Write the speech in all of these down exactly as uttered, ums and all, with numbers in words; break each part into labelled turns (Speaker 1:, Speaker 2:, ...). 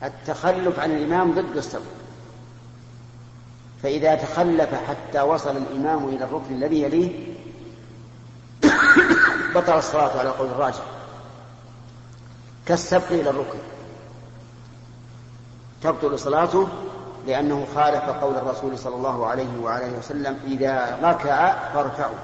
Speaker 1: التخلف عن الإمام ضد السبق، فإذا تخلف حتى وصل الإمام إلى الركن الذي يليه بطل الصلاة على قول الراجح كالسبق إلى الركن، تبطل صلاته لأنه خالف قول الرسول صلى الله عليه وعلى وسلم إذا ركع فاركعوا،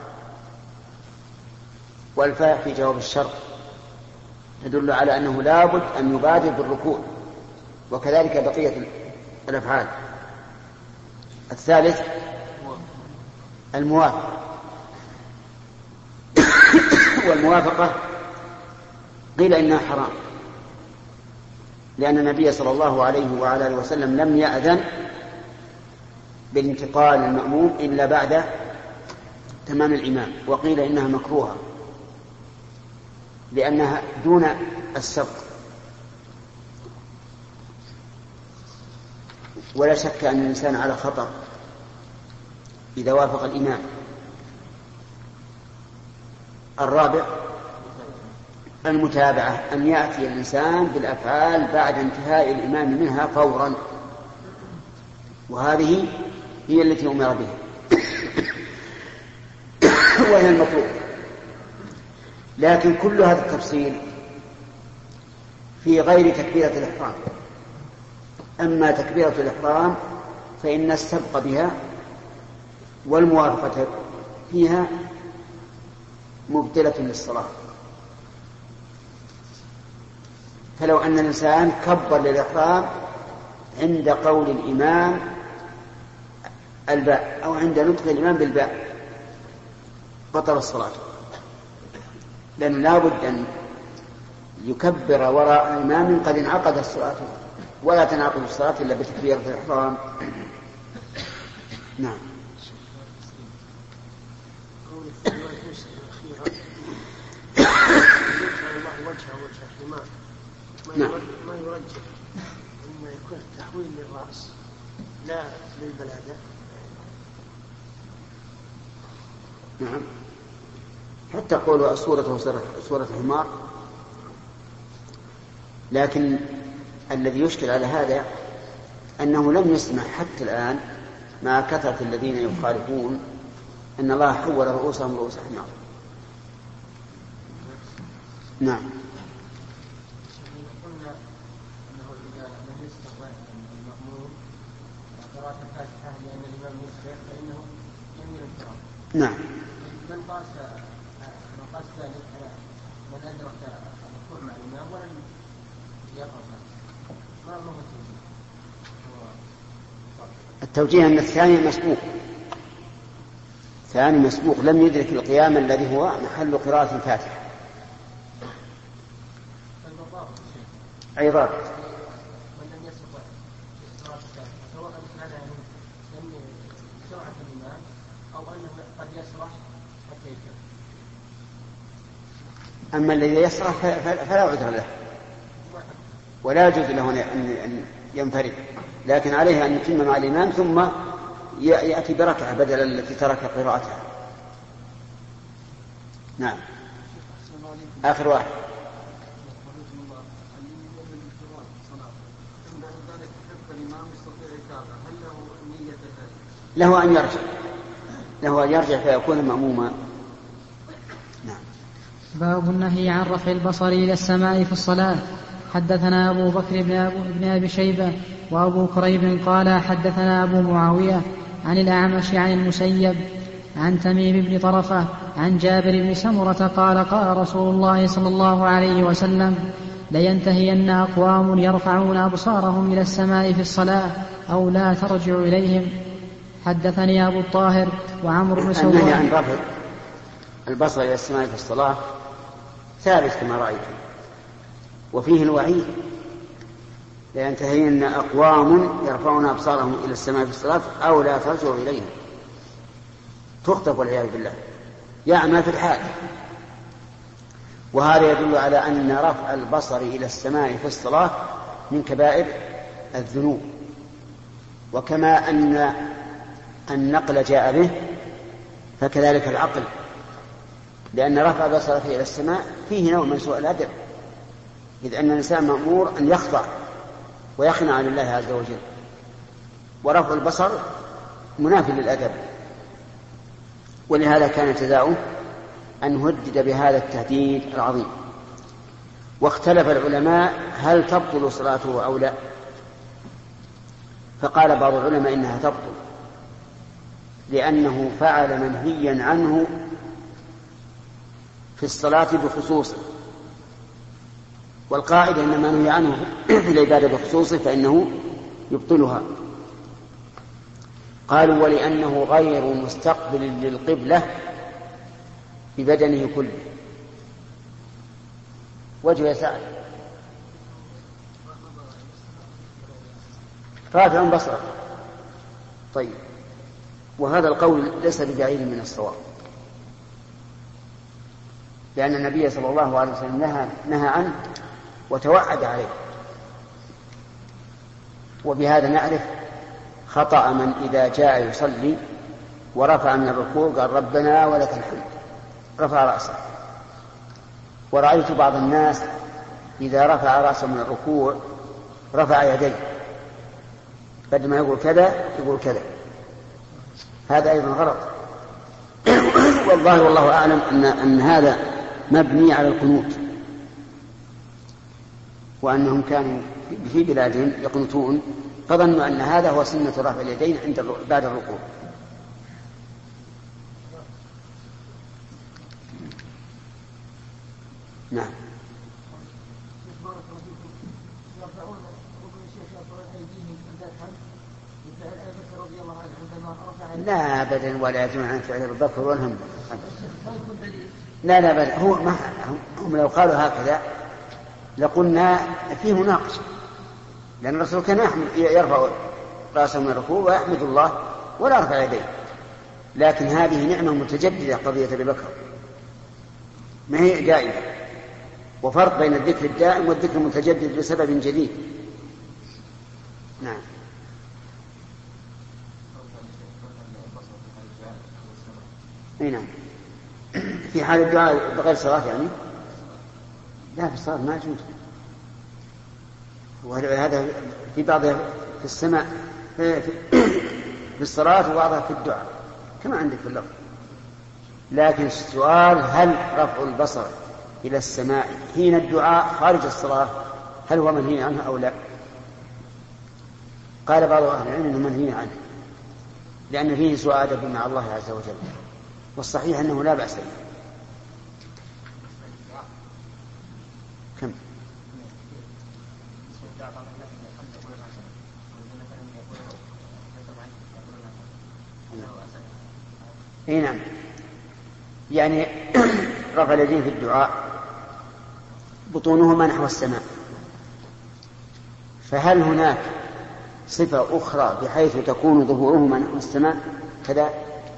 Speaker 1: والفاء في جواب الشرط تدل على أنه لابد أن يبادر بالركوع، وكذلك بقية الأفعال. الثالث الموافقة، والموافقة قيل إنها حرام، لأن النبي صلى الله عليه وعلى آله وسلم لم يأذن بالانتقال المأموم إلا بعد تمام الإمام، وقيل إنها مكروهة لأنها دون السبق. ولا شك أن الإنسان على خطر إذا وافق الإمام. الرابع المتابعة، أن يأتي الإنسان بالأفعال بعد انتهاء الإمام منها فورا، وهذه هي التي أمر بها وهي المطلوب. لكن كل هذا التفصيل في غير تكبيرة الإحرام. أما تكبيرة الإحرام فإن السبق بها والموافقة فيها مبطلة للصلاة. فلو أن الإنسان كبر للإحرام عند قول الإمام الباء أو عند نطق الإمام بالباء بطل الصلاة، لأن لا بد أن يكبر وراء إمام قد انعقد الصلاة، ولا تنعقد الصلاة إلا بتكبيرة الإحرام. نعم.
Speaker 2: نعم. ما يرجح أن يكون التحويل للرأس لا للبلادة.
Speaker 1: نعم. حتى قولوا صورته صورة حمار، لكن الذي يشكل على هذا أنه لم يسمع حتى الآن مع كثرة الذين يخالفون أن الله حول رؤوسهم رؤوس حمار. نعم. نعم.
Speaker 2: من قاس من قاس ذلك على من أدرك الركوع مع الإمام ولم يقرأ ما هو
Speaker 1: التوجيه؟ أن الثاني مسبوق، ثاني مسبوق لم يدرك القيام الذي هو محل قراءة الفاتحة. أي ضابط.
Speaker 2: من لم يسبق قراءة الفاتحة سواء كان لم سرعة الإمام أو أنه قد يسرح حتى يكمل.
Speaker 1: أما الذي يسرح فلا عذر له ولا يجوز له أن ينفرد، لكن عليه أن يتم مع الإمام ثم يأتي بركعة بدل التي ترك قراءتها. نعم. آخر واحد. له أن يرجع له أن يرجع فيكون مأموما. نعم.
Speaker 3: باب النهي عن رفع البصر إلى السماء في الصلاة. حدثنا أبو بكر بن أبي شيبة وأبو كريب قال حدثنا أبو معاوية عن الأعمش عن المسيب عن تميم بن طرفة عن جابر بن سمرة قال قال رسول الله صلى الله عليه وسلم لينتهين أقوام يرفعون أبصارهم إلى السماء في الصلاة أو لا ترجع إليهم. حدثني أبو الطاهر وعمرو بن سواد.
Speaker 1: النهي عن رفع البصر إلى السماء في الصلاة ثابت كما رأيت، وفيه الوعيد لينتهين أقوام يرفعون أبصارهم إلى السماء في الصلاة أو لا ترجع إليهم، تخطف والعياذ بالله، يعمى في الحال. وهذا يدل على أن رفع البصر إلى السماء في الصلاة من كبائر الذنوب، وكما أن النقل جاء به فكذلك العقل، لأن رفع البصر إلى السماء فيه نوع من سوء الأدب، إذ أن الإنسان مأمور أن يخضع ويخنع عن الله عز وجل. ورفع البصر منافي للأدب، ولهذا كان جزاؤه أن هدد بهذا التهديد العظيم. واختلف العلماء هل تبطل صلاته أو لا، فقال بعض العلماء إنها تبطل لأنه فعل منهيا عنه في الصلاة بخصوصه، والقاعدة إن ما نهي عنه في العبادة بخصوصه فإنه يبطلها. قالوا ولأنه غير مستقبل للقبلة ببدنه كله. وجه سعد رافع بصره. طيب، وهذا القول ليس ببعيد من الصواب، لأن النبي صلى الله عليه وسلم نهى, نهى عنه وتوعد عليه. وبهذا نعرف خطأ من إذا جاء يصلي ورفع من الركوع قال ربنا ولك الحمد، رفع رأسه. ورأيت بعض الناس إذا رفع رأسه من الركوع رفع يديه، بدل ما يقول كذا يقول كذا، هذا أيضا غلط. والله والله أعلم أن, أن هذا مبني على القنوت، وأنهم كانوا في بلادهم يقنطون فظنوا أن هذا هو سنة رفع اليدين عند بعد الركوع. نعم. لا أبدا، ولا يجوز عن فعل البكر والهم. لا لا بل هو ما هم لو قالوا هكذا لقلنا فيه مناقشة، لأن الرسول كان يرفع رأسه من الركوع ويحمد الله ولا يرفع يديه، لكن هذه نعمة متجددة قضية أبي بكر ما هي دائمة، وفرق بين الذكر الدائم والذكر المتجدد بسبب جديد. نعم. اي نعم. في حال الدعاء بغير صلاة يعني لا، في الصلاة ما يجوز، وهذا في بعضها في السماء في, في الصلاة وبعضها في الدعاء كما عندك في اللفظ. لكن السؤال هل رفع البصر إلى السماء حين الدعاء خارج الصلاة هل هو منهي عنه أو لا؟ قال بعض أهل العلم أنه منهي عنه لأن فيه سوء أدب مع الله عز وجل، والصحيح أنه لا بأس به. كم؟ اي نعم، يعني رفع اليدين في الدعاء بطونهما نحو السماء، فهل هناك صفة أخرى بحيث تكون ظهورهما نحو السماء كذا؟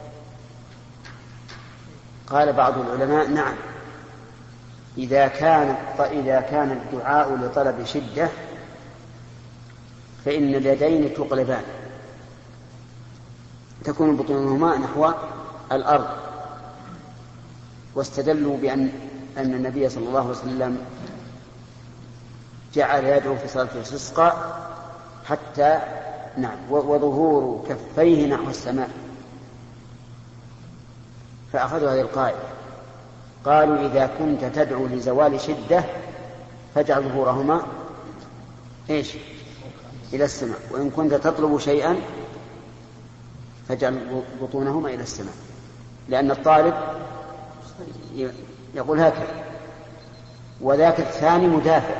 Speaker 1: قال بعض العلماء نعم، إذا كان إذا كان الدعاء لطلب شدة فإن اليدين تقلبان تكون بطونهما نحو الأرض. واستدلوا بأن أن النبي صلى الله عليه وسلم جعل يدعو في صلاة الاستسقاء حتى نعم وظهور كفيه نحو السماء، فأخذوا هذه القاعدة، قالوا إذا كنت تدعو لزوال شدة فاجعل ظهورهما إيش إلى السماء، وإن كنت تطلب شيئا فاجعل بطونهما إلى السماء، لأن الطالب يقول هكذا، وذاك الثاني مدافع،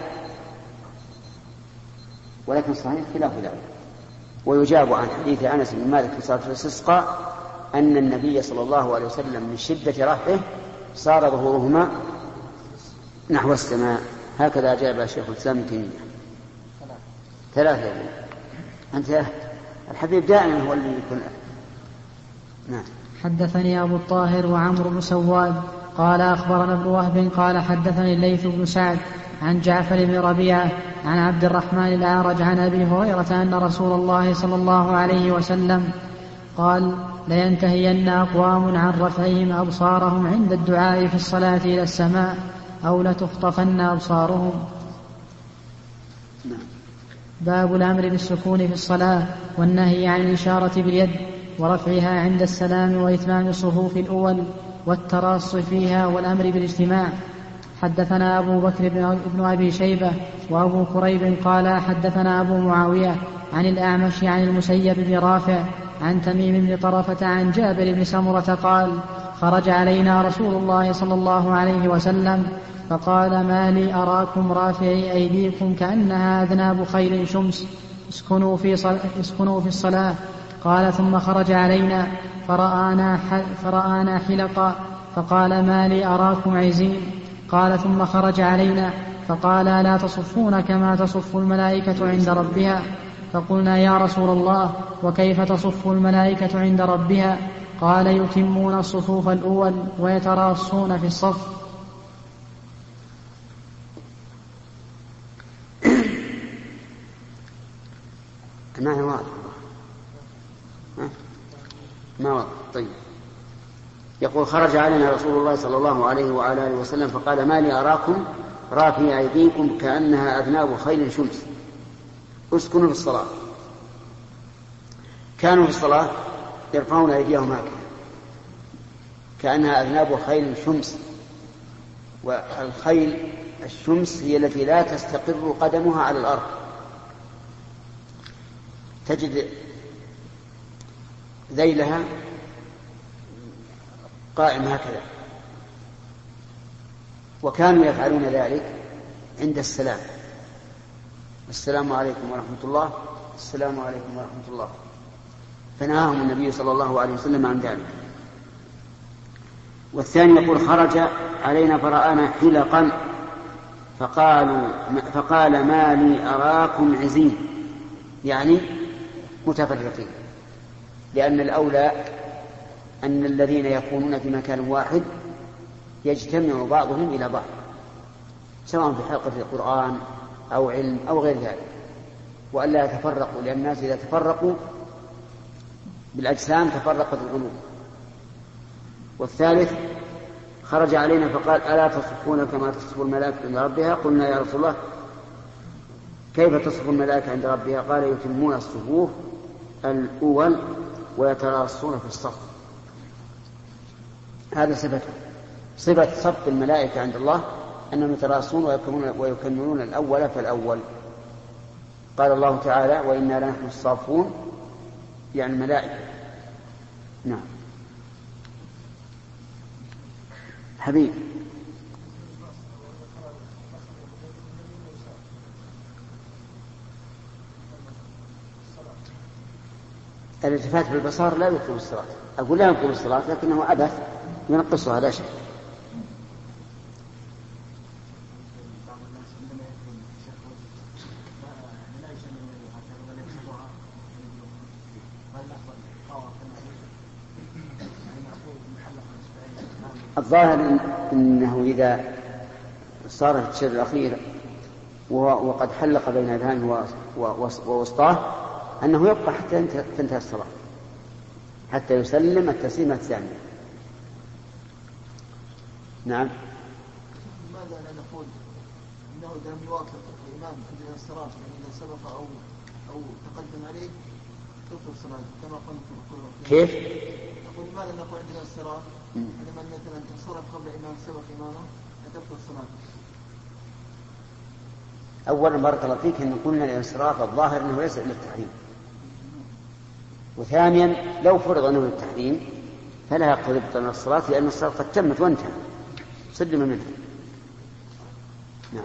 Speaker 1: ولكن صحيح خلاف ذلك. ويجاب عن حديث أنس بن مالك في صلاة الاستسقاء أن النبي صلى الله عليه وسلم من شدة رفعه صار ظهورهما نحو السماء. هكذا أجاب شيخ الإسلام ابن تيمية. ثلاثة يقول أنت الحبيب دائما هو اللي يكون. نعم.
Speaker 3: حدثني أبو الطاهر وعمرو بن سواد قال أخبرنا ابن وهب قال حدثني الليث بن سعد عن جعفر بن ربيعة عن عبد الرحمن الأعرج عن أبي هريرة أن رسول الله صلى الله عليه وسلم قال لينتهين أقوام عن رفعهم أبصارهم عند الدعاء في الصلاة إلى السماء أو لتخطفن أبصارهم. باب الأمر بالسكون في الصلاة والنهي عن الإشارة باليد ورفعها عند السلام وإتمام الصفوف الأول والتراص فيها والأمر بالاجتماع. حدثنا أبو بكر بن أبي شيبة وأبو كريب قال حدثنا أبو معاوية عن الأعمش عن المسيب بن رافع عن تميم بن طرفة عن جابر بن سمرة قال خرج علينا رسول الله صلى الله عليه وسلم فقال ما لي أراكم رافعي أيديكم كأنها أذناب خيل شمس اسكنوا في, صل... اسكنوا في الصلاة. قال ثم خرج علينا فرآنا, ح... فرآنا حلقا فقال ما لي أراكم عزين. قال ثم خرج علينا فقال لا تصفون كما تصف الملائكة عند ربها. فقلنا يا رسول الله وكيف تصف الملائكة عند ربها؟ قال يتمون الصفوف الأول ويتراصون في الصف.
Speaker 1: ما هي واضح ما واضح. طيب يقول خرج علينا رسول الله صلى الله عليه وعلى آله وسلم فقال ما لي أراكم رافعي أيديكم كأنها أذناب خيل شمس اسكنوا في الصلاة. كانوا في الصلاة يرفعون أيديهم هكذا كأنها أذناب خيل شمس. والخيل الشمس هي التي لا تستقر قدمها على الأرض، تجد ذيلها قائم هكذا. وكانوا يفعلون ذلك عند السلام السلام عليكم ورحمة الله السلام عليكم ورحمة الله، فنهاهم النبي صلى الله عليه وسلم عن ذلك. والثاني يقول خرج علينا فرآنا حلقا فقالوا فقال ما لي أراكم عزين، يعني متفرقين، لأن الأولى أن الذين يكونون في مكان واحد يجتمع بعضهم إلى بعض سواء في حلقة القرآن أو علم أو غير ذلك، وألا يتفرقوا، لأن الناس إذا تفرقوا بالأجسام تفرقت القلوب. والثالث خرج علينا فقال ألا تصفون كما تصف الملائكة عند ربها؟ قلنا يا رسول الله كيف تصف الملائكة عند ربها؟ قال يتمون الصفوف الأول ويتراصون في الصف. هذا صفته، صفة صف الملائكة عند الله أنهم يتراصون ويكملون الأول فالأول. قال الله تعالى وإنا لنحن الصافون، يعني الملائكة. نعم حبيب. الالتفات بالبصر لا يدخل الصلاة، أقول لا يدخل الصلاة لكنه عبث ينقصها لا شيء. الظاهر إنه إذا صار في الشر الأخير وقد حلق بين أذهانه ووسطاه أنه يبقى حتى تنتهي الصلاة، حتى يسلم التسليمة الثانية. نعم.
Speaker 2: ماذا لا نقول إنه إذا لم يواطن الإمام عند الانصراف، يعني إذا سبق أو أو تقدم عليه تبطل صلاته كما قلت.
Speaker 1: كيف؟
Speaker 2: نقول ماذا نقول عند الانصراف عندما مثلا انصرف قبل إمام سبق إمامه تبطل صلاته؟
Speaker 1: أولا بارك الله فيك أن قلنا الانصراف الظاهر أنه ليس للتحريم، وثانيا لو فرض أنه للتحريم فلا يقتضي بطلان الصلاة لأن الصلاة قد تمت وانتهى سلم منها. نعم.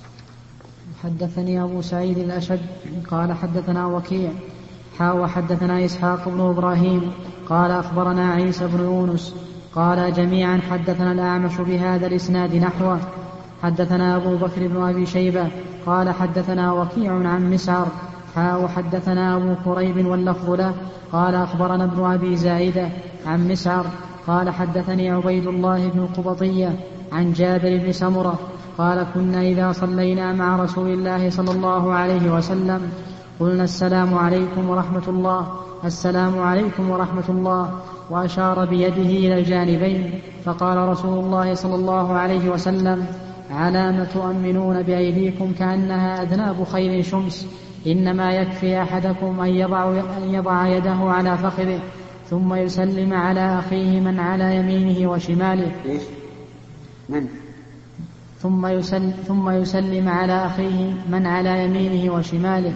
Speaker 3: حدثني أبو سعيد الأشج قال حدثنا وكيع حا وحدثنا إسحاق بن إبراهيم قال أخبرنا عيسى بن يونس قال جميعا حدثنا الأعمش بهذا الإسناد نحوه. حدثنا أبو بكر بن أبي شيبة قال حدثنا وكيع عن مسعر حا وحدثنا أبو كريب واللفظ له قال أخبرنا ابن أبي زائدة عن مسعر قال حدثني عبيد الله بن القبطية عن جابر بن سمرة قال كنا إذا صلينا مع رسول الله صلى الله عليه وسلم قلنا السلام عليكم ورحمة الله السلام عليكم ورحمة الله، وأشار بيده إلى الجانبين، فقال رسول الله صلى الله عليه وسلم على ما تؤمنون بأيديكم كأنها أذناب خيل شمس إنما يكفي أحدكم أن يضع, أن يضع يده على فخذه ثم يسلم على أخيه من على يمينه وشماله
Speaker 1: من؟
Speaker 3: ثم, يسل ثم يسلم على أخيه من على يمينه وشماله.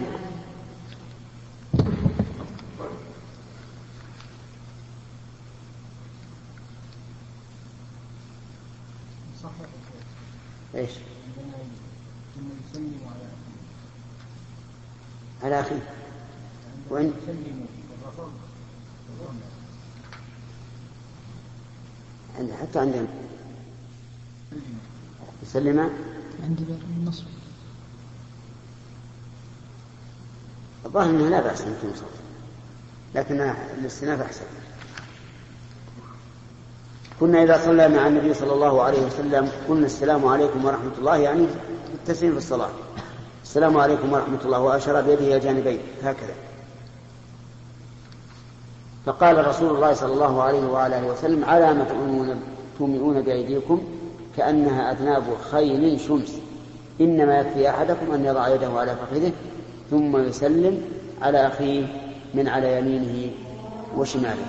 Speaker 1: ايش؟ على أخيه وإن حتى عندنا يسلم
Speaker 3: عندي بالنصب
Speaker 1: الظاهر أنه لا بأس أن تنصب لكن الاستئناف أحسن. كنا إذا صلى مع النبي صلى الله عليه وسلم قلنا السلام عليكم ورحمة الله يعني بالتسليم في الصلاة السلام عليكم ورحمة الله وأشار بيده إلى جانبين هكذا. فقال رسول الله صلى الله عليه وآله وسلم على ما تؤمنون بأيديكم كأنها أذناب خيل شمس إنما يكفي أحدكم أن يضع يده على فخذه ثم يسلم على أخيه من على يمينه وشماله.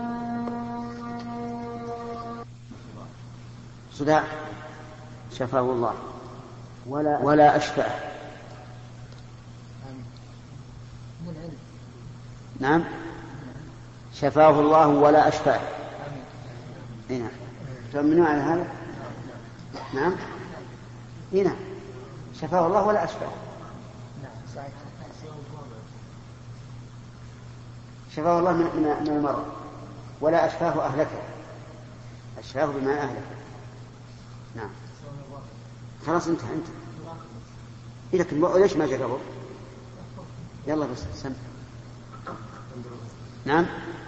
Speaker 1: صداع شفاه الله ولا, ولا أشفاه. نعم شفاه الله ولا أشفاه. نعم تؤمنون على هذا؟ نعم هنا شفاه الله ولا أشفاه. شفاه الله من, من المرض ولا أشفاه أهلكه. أشفاه بما أهلكه. نعم خلاص انتهى انت لكن ليش ما جربوا؟ يلا بس سم. نعم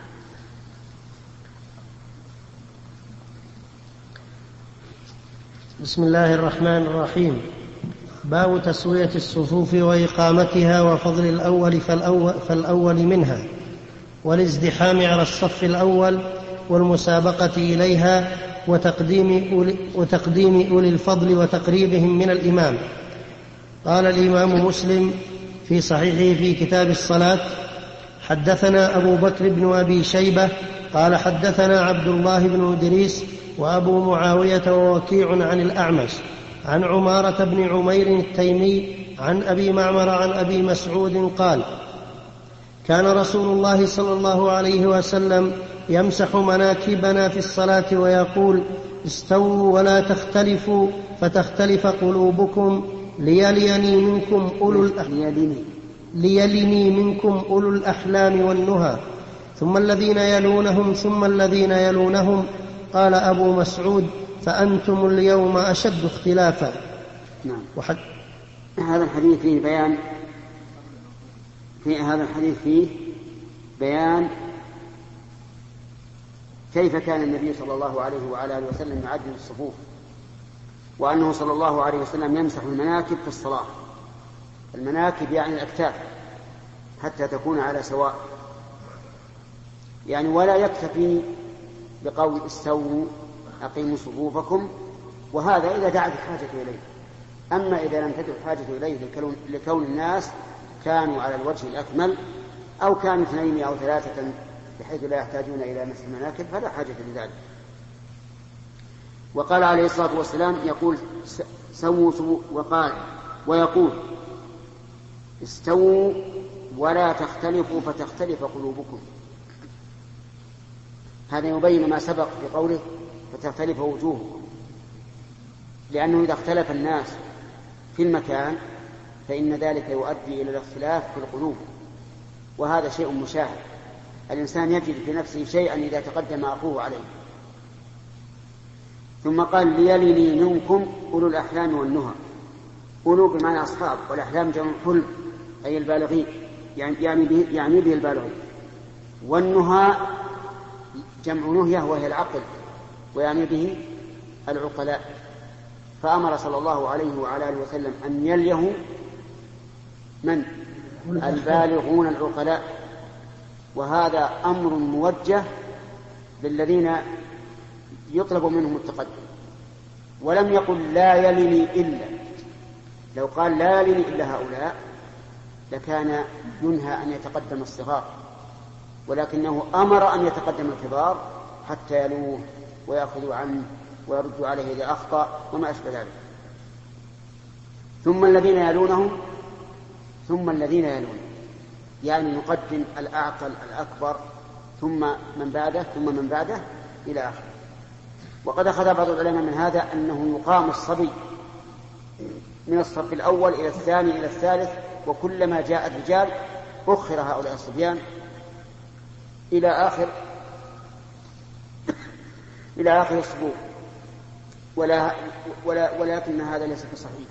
Speaker 4: بسم الله الرحمن الرحيم. باب تسوية الصفوف وإقامتها وفضل الأول فالأول, فالأول منها والازدحام على الصف الأول والمسابقة إليها وتقديم أولي, وتقديم أولي الفضل وتقريبهم من الإمام. قال الإمام مسلم في صحيحه في كتاب الصلاة حدثنا أبو بكر بن أبي شيبة قال حدثنا عبد الله بن إدريس وأبو معاوية ووكيع عن الأعمش عن عمارة بن عمير التيمي عن أبي معمر عن أبي مسعود قال كان رسول الله صلى الله عليه وسلم يمسح مناكبنا في الصلاة ويقول استووا ولا تختلفوا فتختلف قلوبكم ليليني منكم أولو الأحلام ليلني منكم أولو الأحلام والنهى ثم الذين يلونهم ثم الذين يلونهم. قال أبو مسعود فأنتم اليوم أشد اختلافا.
Speaker 1: نعم. وحد... هذا الحديث فيه بيان في هذا الحديث فيه بيان كيف كان النبي صلى الله عليه وعلى آله وسلم يعدل الصفوف وأنه صلى الله عليه وسلم يمسح المناكب في الصلاة. المناكب يعني الأكتاف حتى تكون على سواء يعني ولا يكتفي بقول استووا أقيموا صفوفكم وهذا إذا دعت الحاجة إليه. أما إذا لم تدع الحاجة إليه لكون الناس كانوا على الوجه الأكمل أو كانوا اثنين أو ثلاثة بحيث لا يحتاجون إلى مسح المناكب فلا حاجة لذلك. وقال عليه الصلاة والسلام يقول سووا سووا وقال ويقول استووا ولا تختلفوا فتختلف قلوبكم. هذا يبين ما سبق في قوله فتختلف وجوهكم لأنه إذا اختلف الناس في المكان فإن ذلك يؤدي إلى الاختلاف في القلوب وهذا شيء مشاهد. الإنسان يجد في نفسه شيئا إذا تقدم أخوه عليه. ثم قال ليلني منكم أولو الأحلام والنهى. أولو بمعنى أصحاب والأحلام جمع حلم أي البالغين يعني به, يعني به البالغين والنهى جمع نهية وهي العقل ويعني به العقلاء. فأمر صلى الله عليه وعلى آله وسلم أن يليه من البالغون العقلاء وهذا أمر موجه للذين يطلب منهم التقدم ولم يقل لا يلني إلا، لو قال لا يلني إلا هؤلاء لكان ينهى أن يتقدم الصغار، ولكنه أمر أن يتقدم الكبار حتى يلوه ويأخذوا عنه ويردوا عليه إذا أخطأ وما أشبه ذلك. ثم الذين يلونهم ثم الذين يلون، يعني نقدم الأعقل الأكبر ثم من بعده ثم من بعده إلى آخره. وقد أخذ بعض العلماء من هذا أنه يقام الصبي من الصف الأول إلى الثاني إلى الثالث، وكلما جاء الرجال أخر هؤلاء الصبيان إلى آخر إلى آخر الصفوف، ولا ولا ولكن هذا ليس بصحيح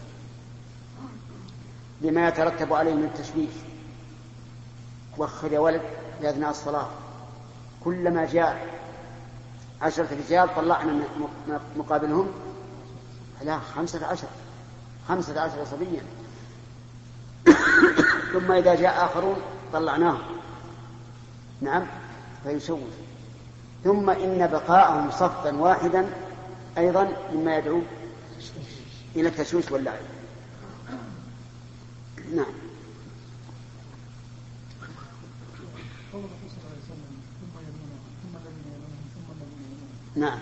Speaker 1: لما يترتب عليه من التشويش. وخر يا ولد في أثناء الصلاة، كلما جاء عشرة رجال طلعنا مقابلهم لا خمسة عشر خمسة عشر صبيا، ثم إذا جاء آخرون طلعناهم، نعم، فيشوش. ثم إن بقاءهم صفا واحدا أيضا مما يدعو إلى التشويش واللعب. نعم. نعم.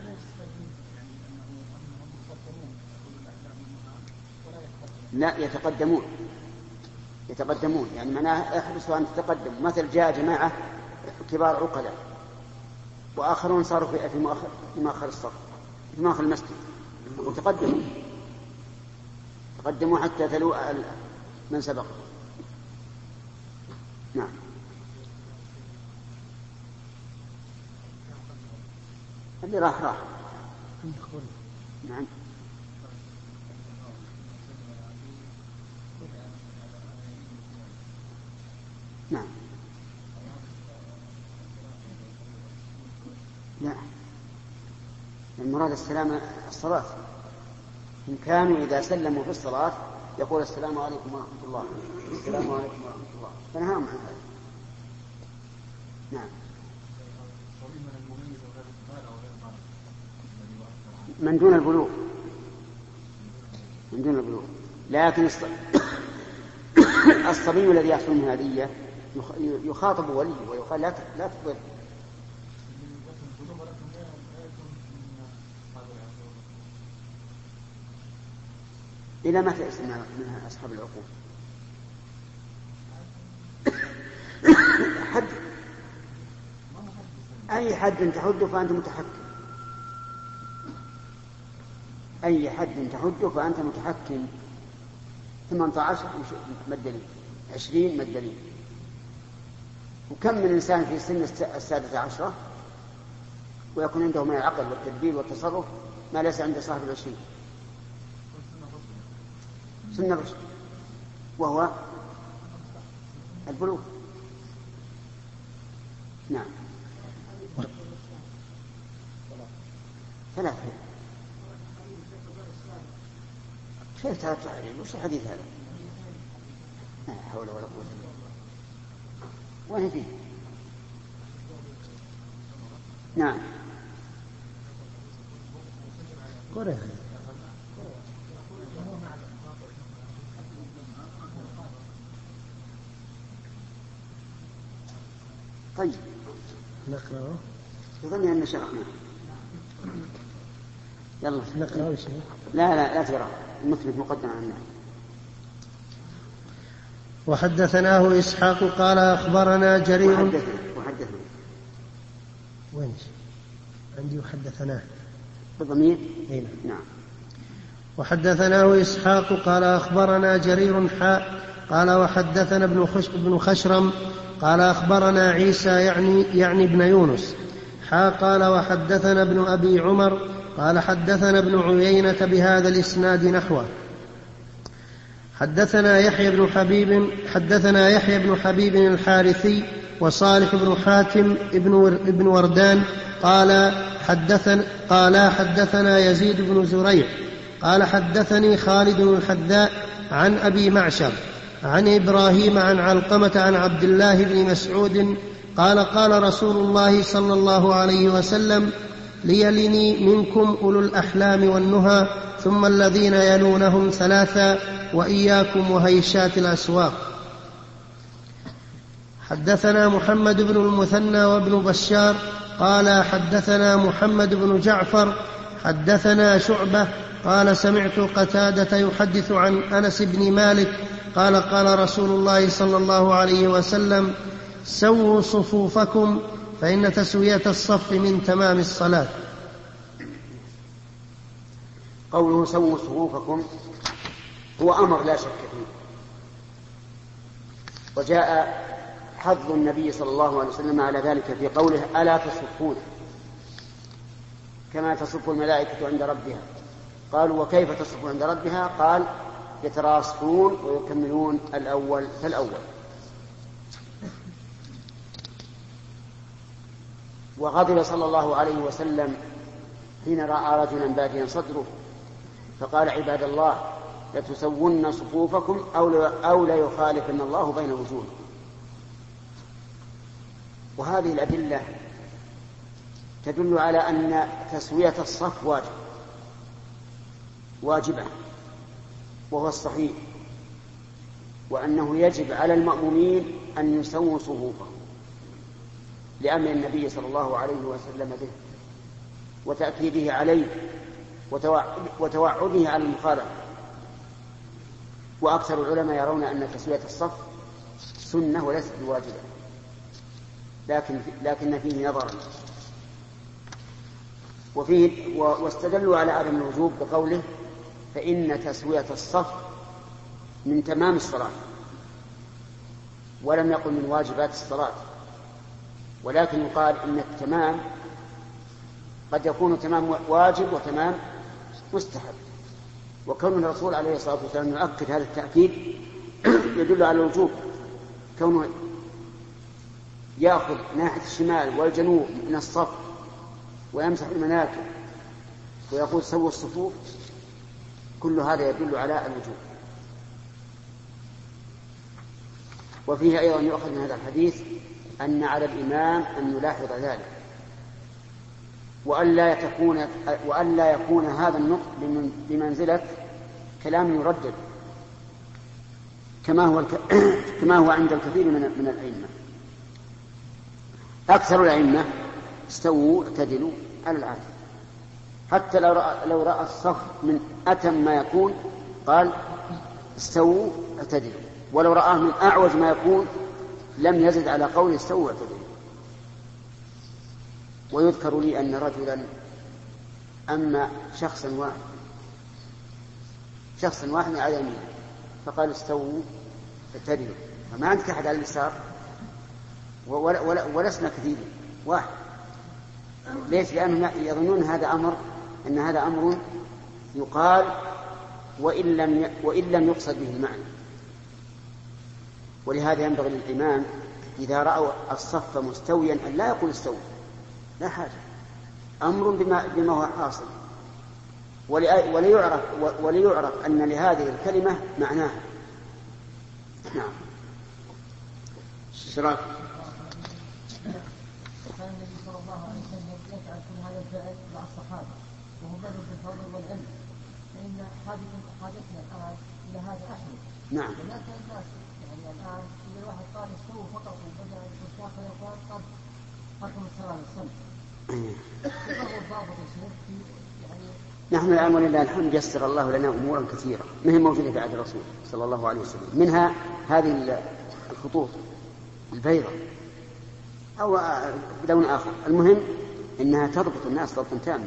Speaker 1: لا، يتقدمون يتقدمون يعني معناه يحرصوا أن تتقدموا. مثل جاء جماعة كبار عقلاء وآخرون صاروا في مؤخر في مؤخر الصف في مؤخر المسجد، وتقدموا تقدموا حتى تلو من سبق. نعم. اللي راح راح. نعم. نعم. لا، المراد السلام الصلاة. إن كانوا إذا سلموا في الصلاة يقول السلام عليكم ورحمة الله، السلام عليكم ورحمة الله، فنهاهم عن هذا. نعم. من دون البلوغ من دون البلوغ لكن الصبي الذي يحصل من هدية يخاطب وليه ويقال لا لا تقبل. إلى متى يسمع منها أصحاب العقول؟ حد أي حد تحده فأنت متحكم، أي حد تحده فأنت متحكم. ثمانية عشر ما الدليل؟ عشرين ما الدليل؟ وكم من إنسان في سن السادسة عشرة ويكون عنده من العقل والتدبير والتصرف ما ليس عند صاحب العشرين. سن الرشد وهو البلوغ. نعم. ثلاثة. كيف ثلاثة؟ وش الحديث هذا؟ لا حول ولا قوة إلا بالله. وين فيه؟ نعم. قرأ. طيب
Speaker 4: نقرأه.
Speaker 1: يظني أن شرحنا. يلا
Speaker 4: نقرأه شيء.
Speaker 1: لا لا لا تقرأ، المثل مقدم عنه.
Speaker 4: وحدثناه إسحاق قال أخبرنا جرير.
Speaker 1: وحدثنا وحدثنا
Speaker 4: وين عندي وحدثناه
Speaker 1: بالضمير.
Speaker 4: هنا.
Speaker 1: نعم.
Speaker 4: وحدثناه إسحاق قال أخبرنا جرير حاء قال وحدثنا ابن خش ابن خشرم قال أخبرنا عيسى يعني يعني ابن يونس حاء قال وحدثنا ابن أبي عمر قال حدثنا ابن عيينة بهذا الإسناد نحوه. حدثنا يحيى بن حبيب حدثنا يحيى بن حبيب الحارثي وصالح بن حاتم ابن وردان قال حدثنا قال حدثنا يزيد بن زريع قال حدثني خالد الحذاء عن أبي معشر عن إبراهيم عن علقمة عن عبد الله بن مسعود قال قال رسول الله صلى الله عليه وسلم ليلني منكم أولو الأحلام والنهى ثم الذين يلونهم ثلاثا وإياكم وهيشات الأسواق. حدثنا محمد بن المثنى وابن بشار قال حدثنا محمد بن جعفر حدثنا شعبة قال سمعت قتادة يحدث عن أنس بن مالك قال قال رسول الله صلى الله عليه وسلم سووا صفوفكم فإن تسوية الصف من تمام الصلاة.
Speaker 1: قوله سووا صفوفكم هو أمر لا شك فيه، وجاء حظ النبي صلى الله عليه وسلم على ذلك في قوله ألا تصفون كما تصف الملائكة عند ربها. قالوا وكيف تصف عند ربها؟ قال يتراصفون ويكملون الأول فالأول. وغضب صلى الله عليه وسلم حين رأى رجلا باديا صدره فقال عباد الله لتسون صفوفكم أو ليخالفن الله بين وجوهكم. وهذه الأدلة تدل على أن تسوية الصف واجب واجبة وهو الصحيح، وأنه يجب على المأمومين أن يسووا صفوفهم لأمر النبي صلى الله عليه وسلم به وتأكيده عليه وتوعده على المخالفة. وأكثر العلماء يرون أن تسوية الصف سنة وليست بواجبة، لكن لكن فيه نظرا. وفيه واستدلوا على عدم الوجوب بقوله فإن تسوية الصف من تمام الصلاة، ولم يقل من واجبات الصلاة، ولكن يقال إن التمام قد يكون تمام واجب وتمام مستحب. وكون الرسول عليه الصلاة والسلام يؤكد هذا التأكيد يدل على الوجوب، كونه يأخذ ناحية الشمال والجنوب من الصف ويمسح المناكب ويقول سووا الصفوف، كل هذا يدل على الوجوب. وفيه أيضا يؤخذ من هذا الحديث أن على الإمام أن يلاحظ ذلك، وأن لا يكون وأن لا يكون هذا النطق بمنزلة كلام يردد كما هو الك... كما هو عند الكثير من من الأئمة. أكثر الأئمة استووا اعتدلوا على العادة، حتى لو رأى, لو رأى الصف من أتم ما يكون قال استووا اعتدلوا، ولو رآه من أعوج ما يكون لم يزد على قول استووا اعتدلوا. ويذكر لي أن رجلا أما شخصا واحد شخصا واحد على يمينه فقال استووا اعتدلوا، فما عندك أحد على اليسار ولسنا كثيرين واحد. ليش؟ لأنهم يظنون هذا أمر أن هذا أمر يقال وإن لم وإن لم يقصد به المعنى. ولهذا ينبغي للإمام إذا رأوا الصف مستويا أن لا يقول استووا، لا حاجة، أمر بما, بما هو حاصل، وليعرف, وليعرف أن لهذه الكلمة معناها. نعم. شراك
Speaker 2: كان النبي صلى الله عليه وسلم يفعل كل هذا الفعل مع الصحابة وهم بدوا في الفضل والعلم، فإن حاجتنا الآن إلى هذا أحمد.
Speaker 1: نعم.
Speaker 2: ولكن الناس يعني الآن إذا الواحد قال استووا فقط وبدأ الشيخ يقول قد حكم الصلاة والصلاة.
Speaker 1: نحن الآن ولله الحمد يسر الله لنا أمورا كثيرة ما هي موجودة بعد الرسول صلى الله عليه وسلم، منها هذه الخطوط البيضاء أو لون آخر، المهم إنها تضبط الناس ضبطا تاما.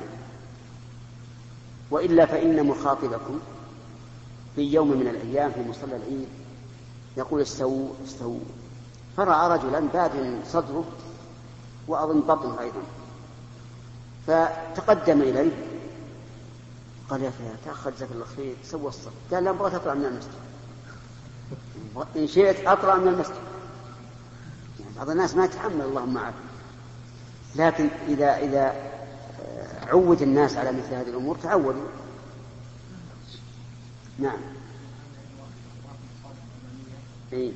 Speaker 1: وإلا فإن مخاطبكم في يوم من الأيام في مصلى العيد يقول استووا استووا، فرأى رجلا باد صدره وأظن بطنه أيضا، فتقدم إليه قال يا أخي تأخر جزاك الله خير سوى الصف. قال لا أبغى أطلع من المسجد، إن شئت أطلع من المسجد. يعني بعض الناس ما يتحمل اللهم عافية، لكن إذا إذا عود الناس على مثل هذه الأمور تعودوا. نعم. إيه؟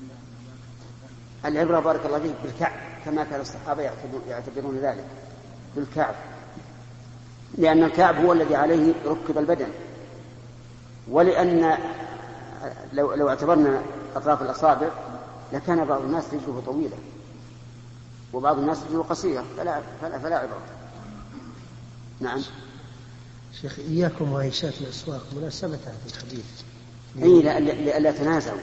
Speaker 1: العبرة بارك الله فيك بالكعب كما كان الصحابة يعتبرون ذلك، بالكعب، لأن الكعب هو الذي عليه ركب البدن، ولأن لو, لو اعتبرنا أطراف الأصابع لكان بعض الناس رجله طويلة وبعض الناس رجله قصيرة، فلا, فلا, فلا عبرة. نعم
Speaker 4: شيخ، إياكم وهيشات الأسواق مناسبة هذا الحديث.
Speaker 1: أي لألا تنازعوا،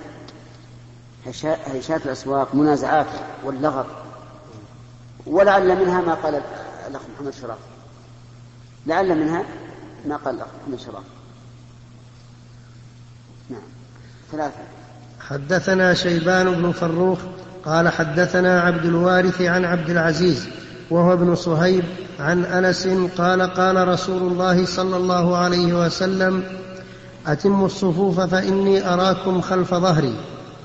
Speaker 1: هيشات الأسواق منازعات واللغط، ولعل منها ما قال الأخ محمد شراف، لعل منها ما قال الأخ محمد شراف. نعم. ثلاثة.
Speaker 4: حدثنا شيبان بن فروخ قال حدثنا عبد الوارث عن عبد العزيز وهو ابن صهيب عن أنس قال قال رسول الله صلى الله عليه وسلم أتموا الصفوف فإني أراكم خلف ظهري.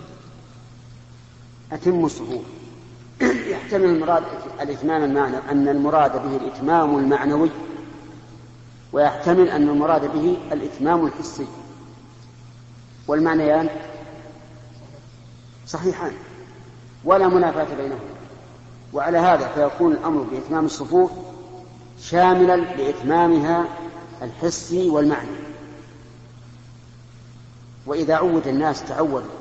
Speaker 1: أتموا الصفوف يحتمل المراد الإتمام المعنى، أن المراد به الإتمام المعنوي، ويحتمل أن المراد به الإتمام الحسي، والمعنيان صحيحان ولا منافاة بينهما. وعلى هذا فيكون الأمر بإتمام الصفوف شاملا لإتمامها الحسي والمعنى. وإذا عود الناس تعودوا،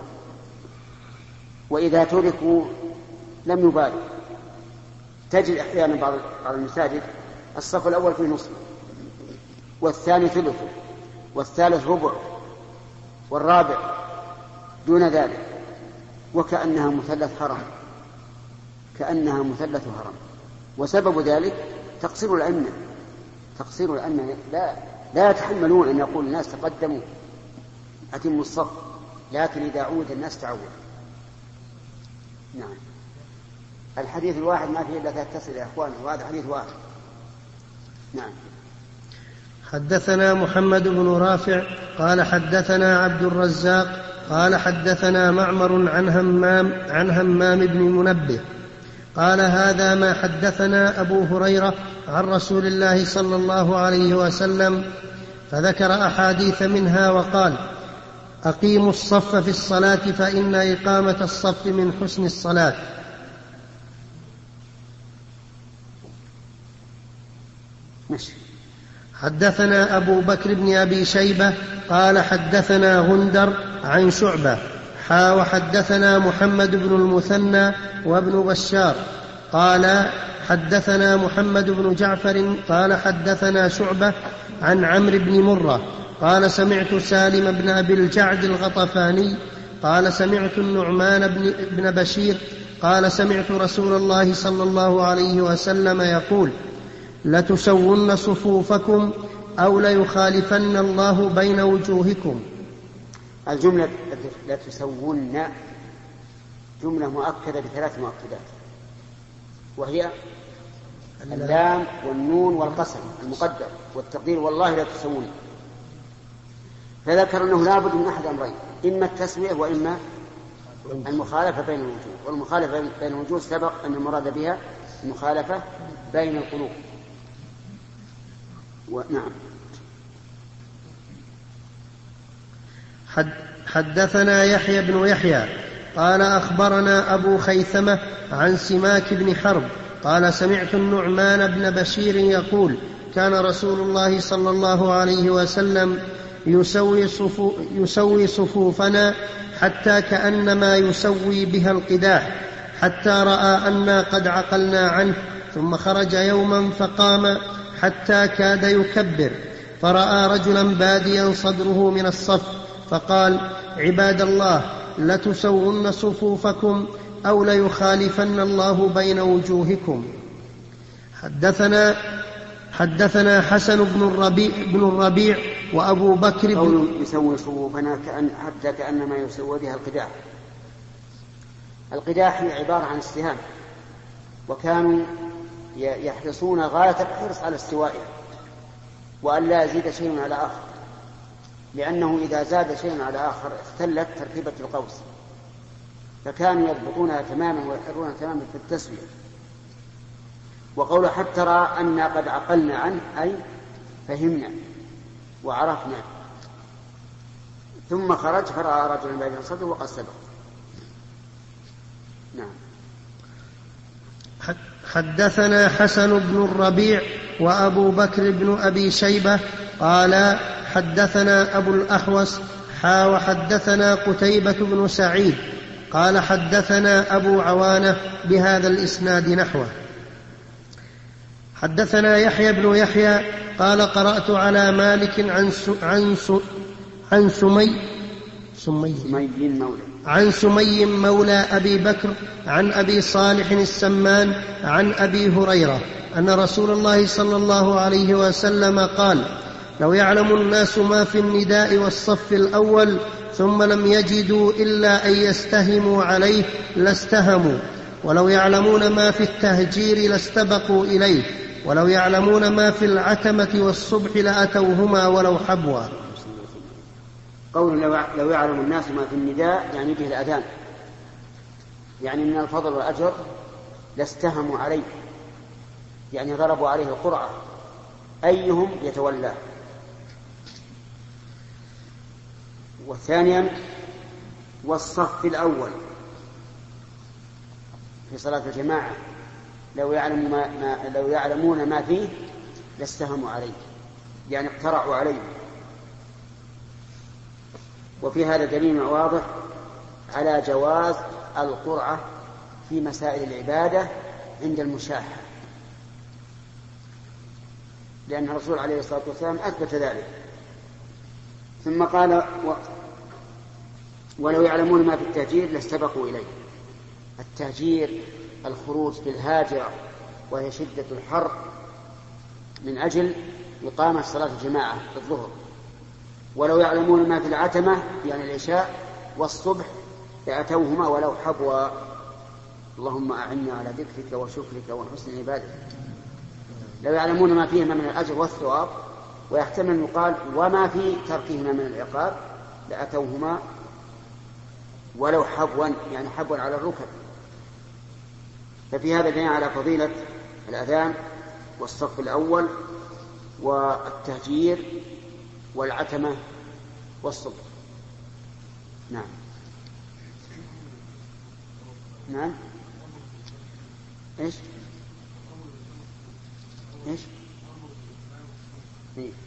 Speaker 1: وإذا تركوا لم يبالوا. تجد أحيانا بعض المساجد الصف الأول فيه نصف، والثاني ثلثه، والثالث ربع، والرابع دون ذلك، وكأنها مثلث هرم، كأنها مثلث هرم. وسبب ذلك تقصير الأئمة، تقصير الأئمة لا لا يتحملون أن يقول الناس تقدموا أتموا الصف، لكن إذا عود الناس تعود. نعم. الحديث الواحد ما فيه إلا تتصل يا أخوان، وهذا حديث واحد. نعم.
Speaker 4: حدثنا محمد بن رافع قال حدثنا عبد الرزاق قال حدثنا معمر عن همام عن همام بن منبه قال هذا ما حدثنا أبو هريرة عن رسول الله صلى الله عليه وسلم، فذكر أحاديث منها وقال أقيموا الصف في الصلاة فإن إقامة الصف من حسن الصلاة.
Speaker 1: ماشي.
Speaker 4: حدثنا أبو بكر بن أبي شيبة قال حدثنا غندر عن شعبة حا وحدثنا محمد بن المثنى وابن بشار قال حدثنا محمد بن جعفر قال حدثنا شعبة عن عمرو بن مرة قال سمعت سالم بن أبي الجعد الغطفاني قال سمعت النعمان بن, بن بشير قال سمعت رسول الله صلى الله عليه وسلم يقول لتسون صفوفكم أو ليخالفن الله بين وجوهكم.
Speaker 1: الجملة لتسون جملة مؤكدة بثلاث مؤكدات، وهي اللام والنون والقسم المقدر والتقدير والله لا تسون. فذكر أنه لا بد من أحد أمرين، إما التسوية وإما المخالفة بين الوجوه. والمخالفة بين الوجوه سبق أن المراد بها المخالفة بين القلوب. ونعم.
Speaker 4: حدثنا يحيى بن يحيى قال أخبرنا أبو خيثمة عن سماك بن حرب قال سمعت النعمان بن بشير يقول كان رسول الله صلى الله عليه وسلم يسوي, صفو يسوي صفوفنا حتى كأنما يسوي بها القداح، حتى رأى أنا قد عقلنا عنه، ثم خرج يوما فقام حتى كاد يكبر، فرأى رجلا باديا صدره من الصف، فقال عباد الله لتسون صفوفكم أو ليخالفن الله بين وجوهكم. حدثنا حدثنا حسن بن الربيع, بن الربيع وأبو بكر
Speaker 1: بن يسوي صفوفنا كأن حتى كأنما يسوي بها القداح. القداح هي عبارة عن السهام، وكانوا يحرصون غاية الحرص على استوائها وأن لا يزيد شيء على آخر، لأنه إذا زاد شيء على آخر اختلت تركيبة القوس، فكانوا يضبطونها تماما ويحرونها تماما في التسوية. وقول حتى رأى أن قد عقلنا عنه أي فهمنا وعرفنا، ثم خرج فرأى رجلا باديا صدره وقد سبق. نعم.
Speaker 4: حدثنا حسن بن الربيع وأبو بكر بن أبي شيبة قال حدثنا أبو الأحوص حا وحدثنا قتيبة بن سعيد قال حدثنا أبو عوانة بهذا الإسناد نحوه. حدثنا يحيى بن يحيى قال قرأت على مالك عن س... عن س... عن سمي سمي
Speaker 1: مولى
Speaker 4: عن سمي مولى أبي بكر عن أبي صالح السمان عن أبي هريرة أن رسول الله صلى الله عليه وسلم قال: لو يعلم الناس ما في النداء والصف الأول ثم لم يجدوا إلا أن يستهموا عليه لاستهموا، ولو يعلمون ما في التهجير لاستبقوا إليه، ولو يعلمون ما في العتمة والصبح لأتوهما ولو حبوا.
Speaker 1: قول لو يعلم الناس ما في النداء يعني به الأذان، يعني من الفضل والأجر لاستهموا عليه، يعني ضربوا عليه القرعة أيهم يتولاه. وثانيا والصف الأول في صلاة الجماعة لو, يعلم ما ما لو يعلمون ما فيه لاستهموا عليه، يعني اقترعوا عليه. وفي هذا دليل واضح على جواز القرعة في مسائل العبادة عند المشاحة، لأن الرسول عليه الصلاة والسلام أثبت ذلك. ثم قال و... ولو يعلمون ما في التهجير لاستبقوا إليه. التهجير الخروج في الهاجرة وهي شدة الحر من أجل إقامة صلاة الجماعة في الظهر. ولو يعلمون ما في العتمة يعني العشاء والصبح لأتوهما ولو حبوا. اللهم أعني على ذكرك وشكرك وحسن عبادتك. لو يعلمون ما فيهما من الأجر والثواب، ويحتمل يقال وما في تركهما من العقاب لأتوهما ولو حبوا، يعني حبوا على الركب. ففي هذا دليل على فضيلة الأذان والصف الأول والتهجير والعتمة والصبح. نعم نعم إيش إيش إيه؟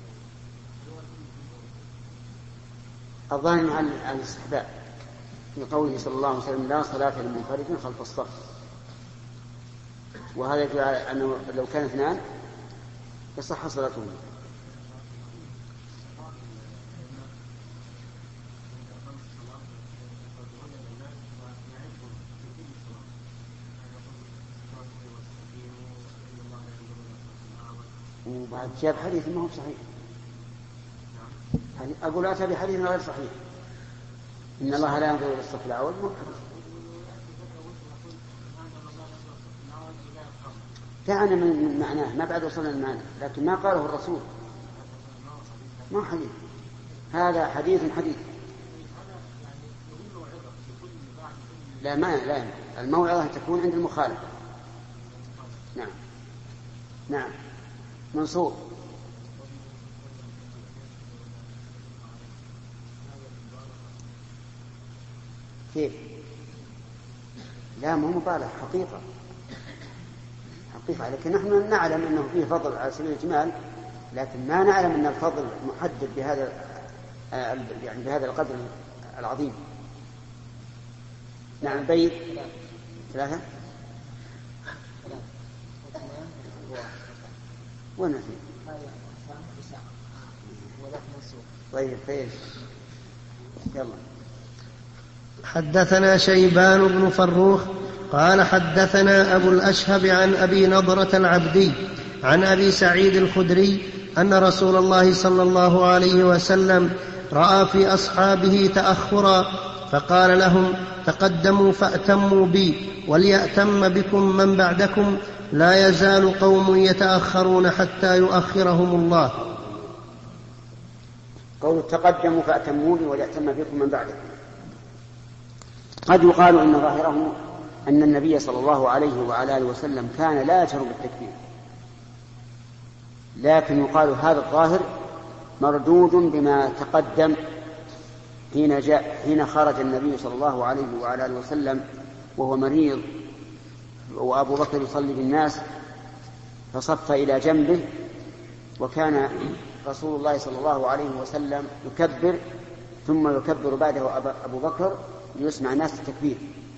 Speaker 1: الظاهر عن الاستحباب في قوله صلى الله عليه وسلم: لا صلاة لمنفرد خلف الصف. وهذا يدل على أنه لو كان اثنان يصح صلاتهما. وبعد جاب حديث ما هو صحيح. أقول أتى بحديث غير صحيح: إن الله لا ينظر إلى الصف الأول. مو حديث دعنا من معناه، ما بعد وصلنا المعنى، لكن ما قاله الرسول ما حديث. هذا حديث حديث لا ما لا الموعظة تكون عند المخالف. نعم نعم منصور. كيف؟ لا مو مبالغ، حقيقة حقيقة. لكن نحن نعلم أنه فيه فضل على سبيل الإجمال، لكن ما نعلم أن الفضل محدد بهذا يعني بهذا القدر العظيم. نعم بيت ثلاثة وين فيه؟ طيب طيب يلا.
Speaker 4: حدثنا شيبان بن فروخ قال حدثنا أبو الأشهب عن أبي نضرة العبدي عن أبي سعيد الخدري أن رسول الله صلى الله عليه وسلم رأى في أصحابه تأخرا فقال لهم: تقدموا فأتموا بي وليأتم بكم من بعدكم، لا يزال قوم يتأخرون حتى يؤخرهم الله.
Speaker 1: قول تقدموا فأتموا بي وليأتم بكم من بعدكم، قد يقال إن ظاهره أن النبي صلى الله عليه وعلى آله وسلم كان لا يجهر بالتكبير، لكن يقال هذا الظاهر مردود بما تقدم حين جاء حين خرج النبي صلى الله عليه وعلى آله وسلم وهو مريض وأبو بكر يصلي بالناس فصف إلى جنبه، وكان رسول الله صلى الله عليه وسلم يكبر ثم يكبر بعده أبو بكر ليسمع الناس التكبير.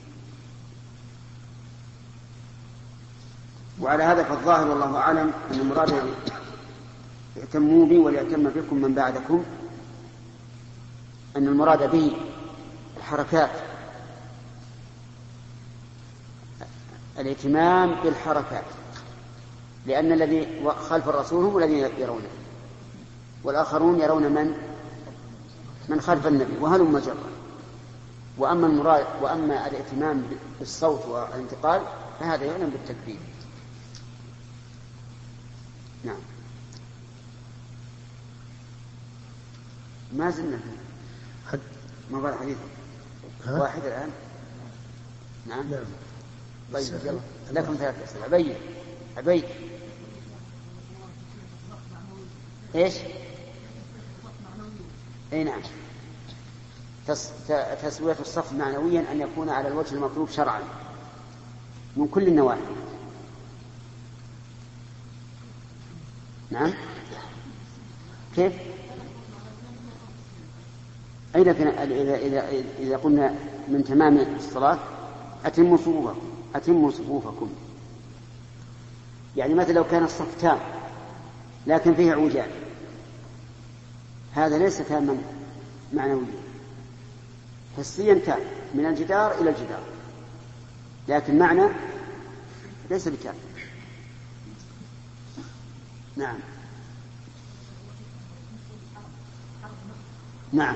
Speaker 1: وعلى هذا فالظاهر والله أعلم أن المراد ائتموا بي وليأتم بكم من بعدكم، أن المراد به الحركات، الائتمام بالحركات، لأن الذي خلف الرسول هم الذين يرونه، والآخرون يرون من من خلف النبي وهلم جرا. وأما المراد وأما الائتمام بالصوت والانتقال فهذا يعلم بالتكبير. نعم. ما زلنا حد ما بال حديث واحد الآن. نعم. نعم. طيب يلا لكم ثلاث أسئلة. أبي أبي إيش؟ أي نعم. تسوية الصف معنويا أن يكون على الوجه المطلوب شرعا من كل النواحي. نعم. كيف؟ أي لكن إذا إذا إذا قلنا من تمام الصلاة أتموا صفوفكم أتموا صفوفكم، يعني مثلا لو كان الصف تام لكن فيه اعوجاج، هذا ليس تاما معنويا، حسيا تام من الجدار إلى الجدار، لكن معنى ليس بتام. نعم. نعم.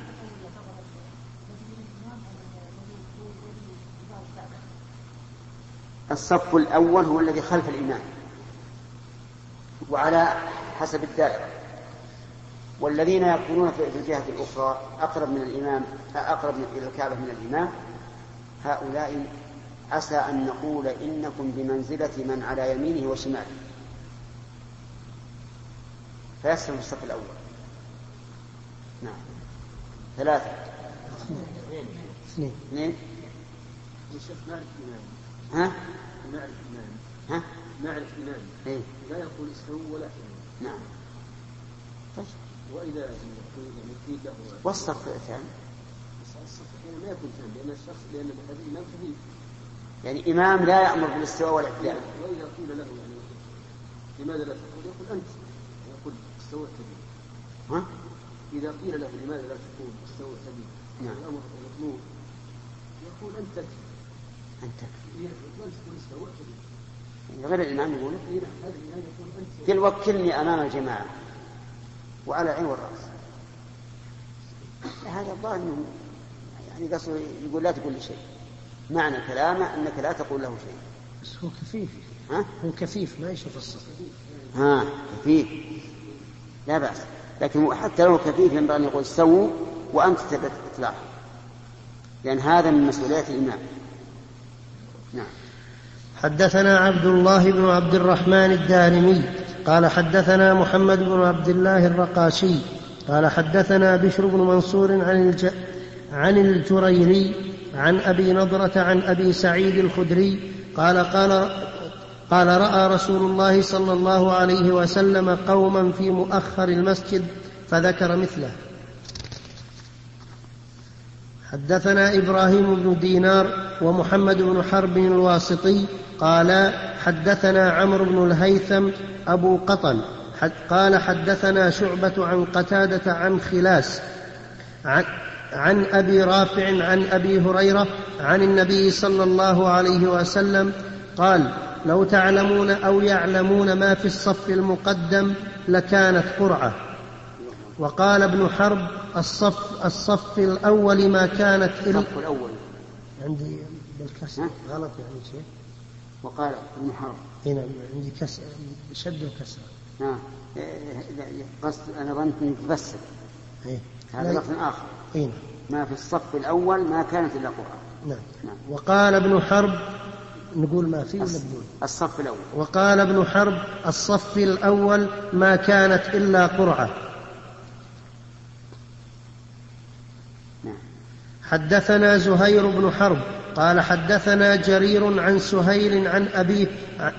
Speaker 1: الصف الأول هو الذي خلف الإمام وعلى حسب الدائرة، والذين يكونون في الجهة الأخرى أقرب من الإمام أقرب إلى الكعبة من الإمام، هؤلاء عسى أن نقول إنكم بمنزلة من على يمينه وشماله، فيسلم الصف الأول. نعم. ثلاثة. اثنين. اثنين. ها؟
Speaker 2: نعرف إمام.
Speaker 1: ها؟
Speaker 2: نعرف إمام.
Speaker 1: إيه؟
Speaker 2: لا يقول استووا ولا إمام.
Speaker 1: نعم. طيب.
Speaker 2: وإذا يعني في له.
Speaker 1: والصف الثاني.
Speaker 2: الصف الثاني لا يكون ثاني لأن الشخص لأن هذا الإمام خفيف.
Speaker 1: يعني إمام لا يأمر بالاستواء والاعتدال.
Speaker 2: وإذا قيل له يعني لماذا لا تقول؟ يقول أنت. يقول استوى كبير.
Speaker 1: ها؟
Speaker 2: إذا قيل له لماذا لا تقول استوى كبير؟
Speaker 1: نعم.
Speaker 2: الأمر مطلوب. يقول أنت.
Speaker 1: أنت.
Speaker 2: يعني
Speaker 1: غير الإمام يقول قل وكلني أمام الجماعة وعلى عين والرأس. هذا الظاهر أنه يعني قصده يقول لا تقول لي شيء، معنى كلامه أنك لا تقول له شيء.
Speaker 4: بس هو كفيف.
Speaker 1: ها؟
Speaker 4: هو كفيف ما يشوف الصف.
Speaker 1: ها كفيف لا بأس، لكن حتى لو كفيف ينبغي أن يقول سووا وأنت تتلاحظ، لأن هذا من مسؤوليات الإمام. نعم.
Speaker 4: حدثنا عبد الله بن عبد الرحمن الدارمي قال حدثنا محمد بن عبد الله الرقاشي قال حدثنا بشر بن منصور عن, الج... عن الجريري عن أبي نضرة عن أبي سعيد الخدري قال قال قال رأى رسول الله صلى الله عليه وسلم قوما في مؤخر المسجد فذكر مثله. حدثنا إبراهيم بن دينار ومحمد بن حرب الواسطي قال حدثنا عمرو بن الهيثم أبو قطن قال حدثنا شعبة عن قتادة عن خلاس عن, عن أبي رافع عن أبي هريرة عن النبي صلى الله عليه وسلم قال لو تعلمون أو يعلمون ما في الصف المقدم لكانت قرعة. وقال ابن حرب الصف, الصف الأول ما كانت
Speaker 1: الصف الأول
Speaker 4: عندي بالكسر غلط يعني شيء.
Speaker 1: وقال ابن حرب
Speaker 4: هنا عندي كسر شد وكسر.
Speaker 1: نعم. قصد أنا ظننت متفسر.
Speaker 4: إيه؟
Speaker 1: هذا لفظ آخر.
Speaker 4: إيه؟
Speaker 1: ما في الصف الأول ما كانت إلا قرعة.
Speaker 4: نعم.
Speaker 1: نعم.
Speaker 4: وقال ابن حرب نقول ما فيه ولا بدون؟
Speaker 1: الصف الأول.
Speaker 4: وقال ابن حرب الصف الأول ما كانت إلا قرعة. حدثنا زهير بن حرب قال حدثنا جرير عن سهيل عن أبيه.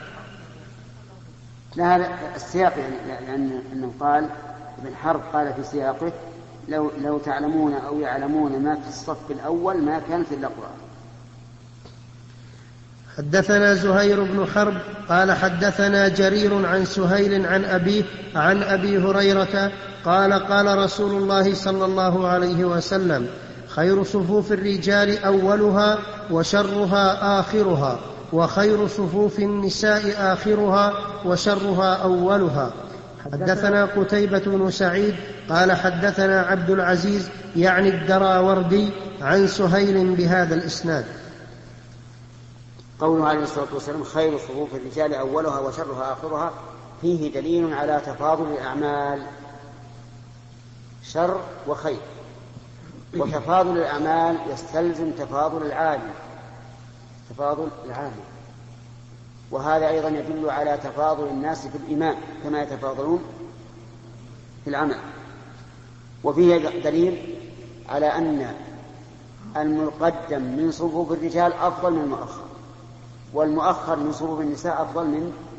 Speaker 1: لا هذا السياق يعني لأن أنه قال ابن حرب قال في سياقه لو, لو تعلمون أو يعلمون ما في الصف الأول ما كانت إلا قرآن.
Speaker 4: حدثنا زهير بن حرب قال حدثنا جرير عن سهيل عن أبيه عن أبي هريرة قال قال رسول الله صلى الله عليه وسلم خير صفوف الرجال أولها وشرها آخرها وخير صفوف النساء آخرها وشرها أولها. حدثنا قتيبة بن سعيد قال حدثنا عبد العزيز يعني الدراوردي عن سهيل بهذا الإسناد.
Speaker 1: قوله عليه الصلاة والسلام خير صفوف الرجال أولها وشرها آخرها فيه دليل على تفاضل الأعمال، شر وخير، وتفاضل الأعمال يستلزم تفاضل العالم تفاضل العالم وهذا أيضا يدل على تفاضل الناس في الإيمان كما يتفاضلون في العمل. وفيه دليل على أن المقدم من صفوف الرجال أفضل من المؤخر، والمؤخر من صفوف النساء أفضل من